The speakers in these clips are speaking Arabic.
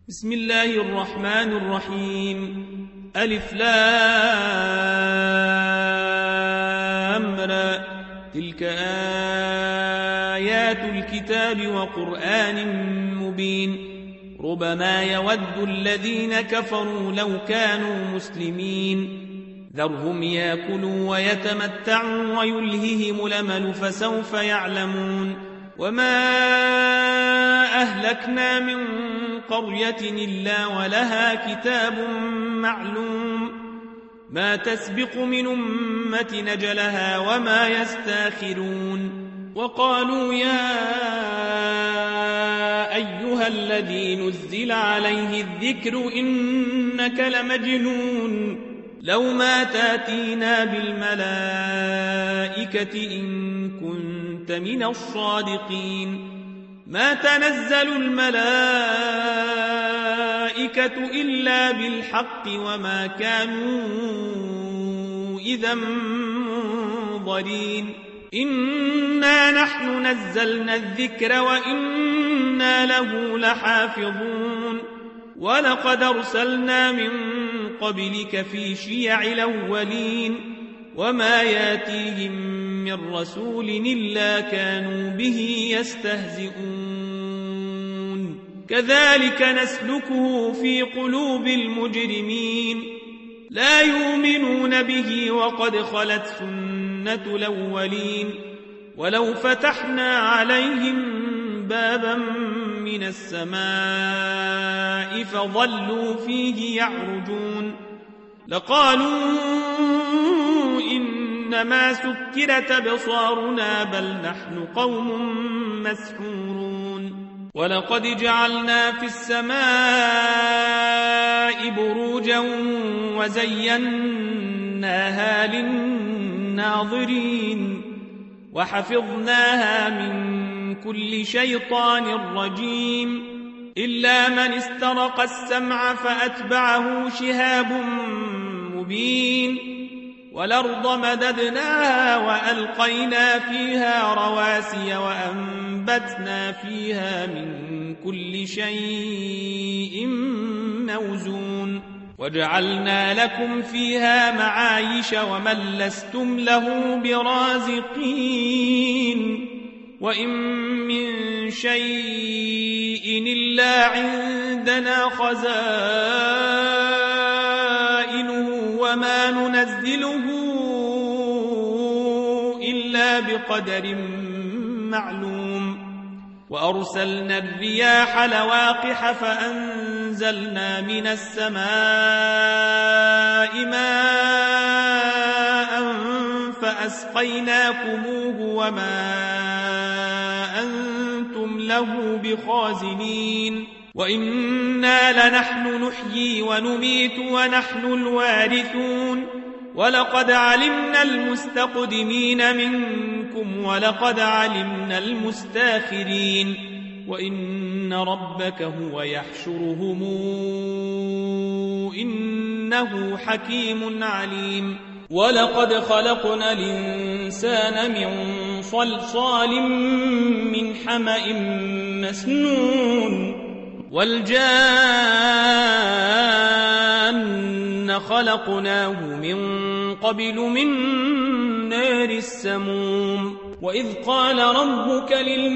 بسم الله الرحمن الرحيم. ألف لام را. تلك آيات الكتاب وقرآن مبين. ربما يود الذين كفروا لو كانوا مسلمين. ذرهم يأكلوا ويتمتعوا ويلههم الأمل فسوف يعلمون. وما أهلكنا من قرية إلا ولها كتاب معلوم ما تسبق من أمة نجلها وما يستاخرون. وقالوا يا أيها الذي نزل عليه الذكر إنك لمجنون لو ما تاتينا بالملائكة إن كنت من الصادقين. ما تنزل الملائكة إلا بالحق وما كانوا إذا منظرين. إنا نحن نزلنا الذكر وإنا له لحافظون. ولقد أرسلنا من قبلك في شيع الأولين وما ياتيهم من رسول إلا كانوا به يستهزئون. كذلك نسلكه في قلوب المجرمين لا يؤمنون به وقد خلت سنة الأولين. ولو فتحنا عليهم بابا من السماء فظلوا فيه يعرجون لقالوا إنما سكرت أبصارنا بل نحن قوم مسحورون. ولقد جعلنا في السماء بروجا وزيناها للناظرين وحفظناها من كل شيطان رجيم إلا من استرق السمع فأتبعه شهاب مبين. والأرض مددناها وألقينا فيها رواسي وأنبتنا فيها من كل شيء موزون. وجعلنا لكم فيها معايش ومن لستم له برازقين. وإن من شيء إلا عندنا خزائنه وما ننزله إلا بقدر معلوم. وأرسلنا الرياح لواقح فأنزلنا من السماء ماء فأسقيناكموه وما أنتم له بخازنين. وإنا لنحن نحيي ونميت ونحن الوارثون. ولقد علمنا المستقدمين منكم ولقد علمنا المستاخرين. وإن ربك هو يحشرهم إنه حكيم عليم. ولقد خلقنا الإنسان من صلصال من حمأ مسنون. والجان خلقناه من قبل من نار السموم. وإذ قال ربك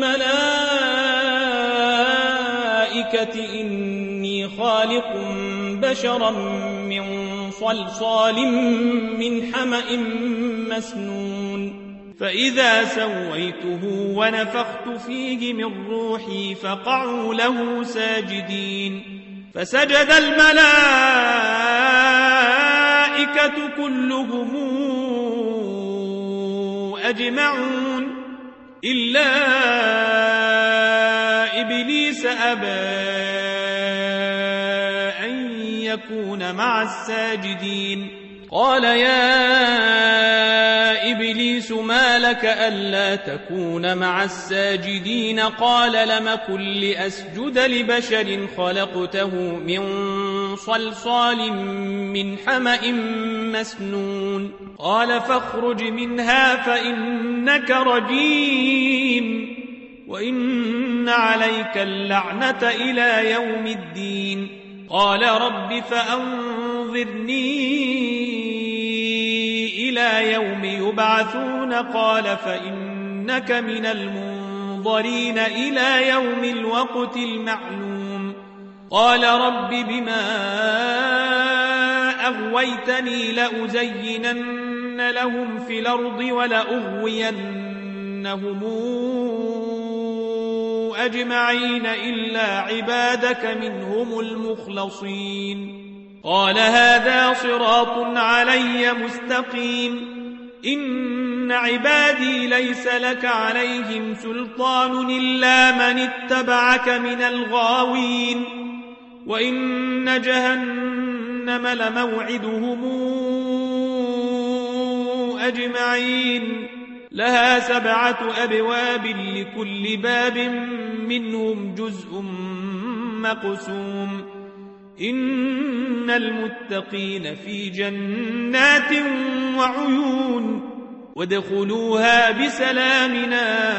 للملائكة إني خالق بشرا من صلصال من حمأ مسنون. فإذا سويته ونفخت فيه من روحي فقعوا له ساجدين. فسجد الملائكة كلهم أجمعون إلا إبليس أبى أن يكون مع الساجدين. قال يا إبليس ما لك ألا تكون مع الساجدين؟ قال لم كن لأسجد لبشر خلقته من صلصال من حمأ مسنون. قال فاخرج منها فإنك رجيم وإن عليك اللعنة إلى يوم الدين. قال رب فأنظرني إلى يوم يبعثون قال فإنك من المنظرين إلى يوم الوقت المعلوم. قال رب بما أغويتني لأزينن لهم في الأرض ولأغوينهم أجمعين إلا عبادك منهم المخلصين. قال هذا صراط علي مستقيم. إن عبادي ليس لك عليهم سلطان إلا من اتبعك من الغاوين. وإن جهنم لموعدهم أجمعين. لها 7 أبواب لكل باب منهم جزء مقسوم. إن المتقين في جنات وعيون وادخلوها بسلام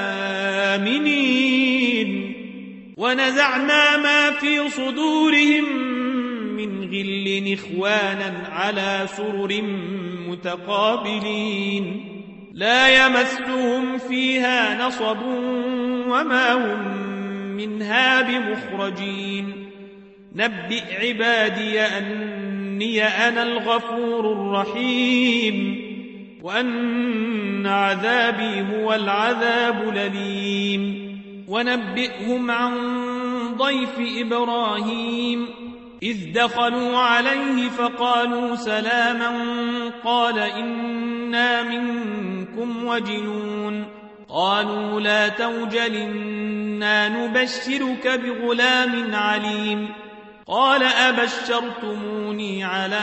آمنين. ونزعنا ما في صدورهم من غل إخوانا على سرر متقابلين لا يمسهم فيها نصب وما هم منها بمخرجين. نبئ عبادي أني أنا الغفور الرحيم وأن عذابي هو العذاب الأليم. ونبئهم عن ضيف إبراهيم إذ دخلوا عليه فقالوا سلاما قال إنا منكم وجلون. قالوا لا توجل إنا نبشرك بغلام عليم. قال أبشرتموني على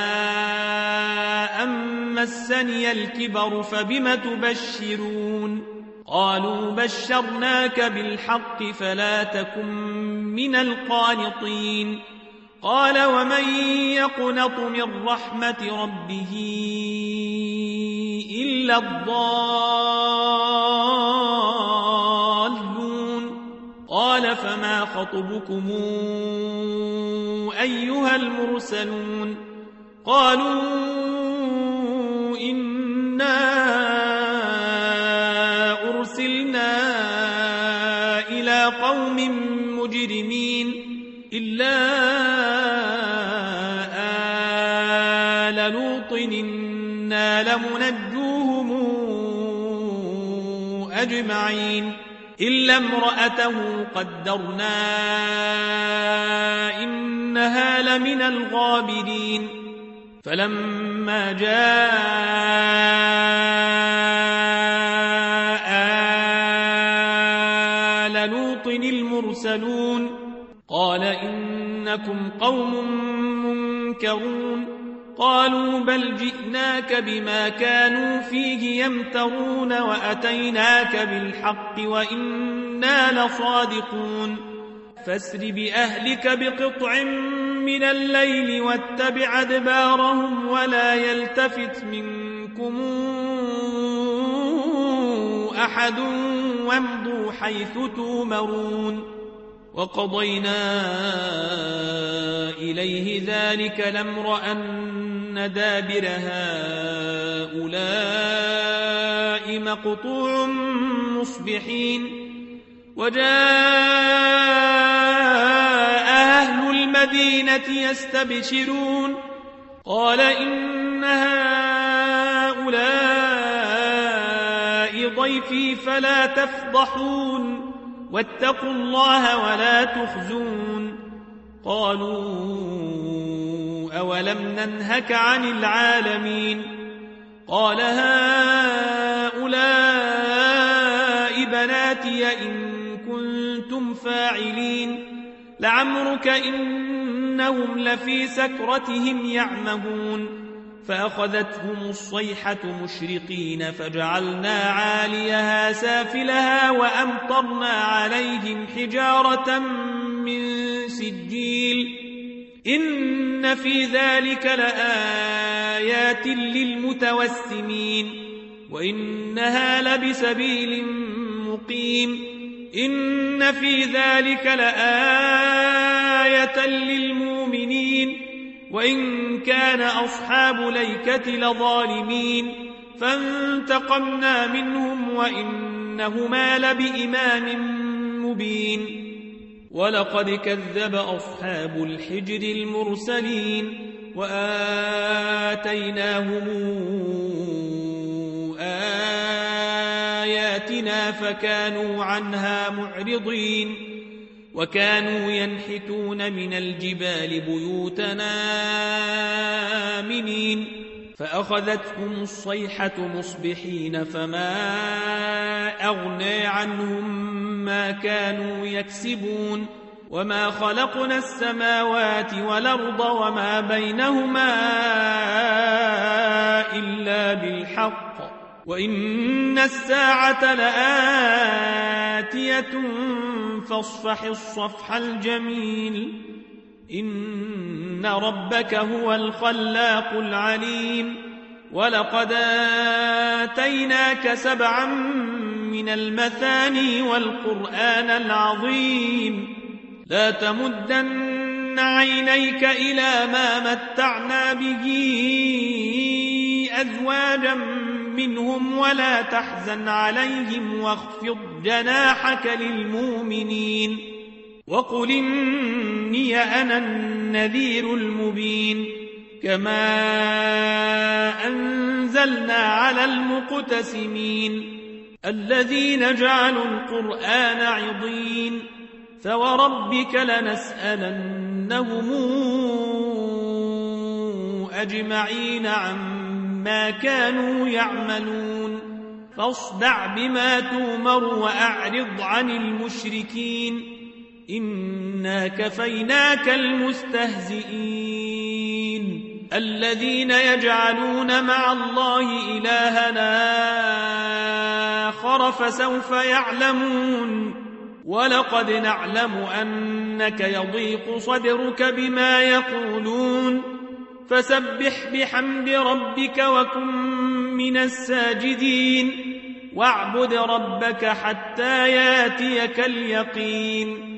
أن مسني الكبر فبم تبشرون. قالوا بشرناك بالحق فلا تكن من القانطين. قال ومن يقنط من رحمة ربه إلا الضالون. قال فما خطبكم أيها المرسلون. قالوا إنا أرسلنا إلى قوم مجرمين إلا آل لوط إنا لمنجوهم أجمعين إلا امرأته قدرنا إنها لمن الغابرين. فلما جاء آل لوط المرسلون قال إنكم قوم منكرون. قالوا بل جئناك بما كانوا فيه يمترون وأتيناك بالحق وإنا لصادقون. فاسر بأهلك بقطع من الليل واتبع أدبارهم ولا يلتفت منكم أحد وامضوا حيث تومرون. وقضينا إليه ذلك الأمر أن دابر هؤلاء مقطوع مصبحين. وجاء أهل المدينة يستبشرون قال إن هؤلاء ضيفي فلا تفضحون واتقوا الله ولا تخزون. قالوا أولم ننهك عن العالمين. قال هؤلاء بناتي إن كنتم فاعلين. لعمرك إنهم لفي سكرتهم يعمهون. فأخذتهم الصيحة مشرقين فجعلنا عاليها سافلها وأمطرنا عليهم حجارة من سجيل. إن في ذلك لآيات للمتوسمين وإنها لبسبيل مقيم. إن في ذلك لآية للمؤمنين وإن كان أصحاب ليكة لظالمين فانتقمنا منهم وإنهما لبإمام مبين ولقد كذب أصحاب الحجر المرسلين وآتيناهم آياتنا فكانوا عنها معرضين وكانوا ينحتون من الجبال بيوتنا آمنين فأخذتهم الصيحة مصبحين فما أغنى عنهم ما كانوا يكسبون وما خلقنا السماوات والأرض وما بينهما إلا بالحق وإن الساعة لآتية فاصفح الصفح الجميل إن ربك هو الخلاق العليم ولقد آتيناك 7 من المثاني والقرآن العظيم لا تمدن عينيك إلى ما متعنا به أزواجا منهم ولا تحزن عليهم واخفض جناحك للمؤمنين وقل إني أنا النذير المبين كما أنزلنا على المقتسمين الذين جعلوا القرآن عضين فوربك لنسألنهم أجمعين عما كانوا يعملون فاصدع بما تؤمر وأعرض عن المشركين إنا كفيناك المستهزئين الذين يجعلون مع الله إلهنا آخر فسوف يعلمون ولقد نعلم أنك يضيق صدرك بما يقولون فسبح بحمد ربك وكن من الساجدين واعبد ربك حتى ياتيك اليقين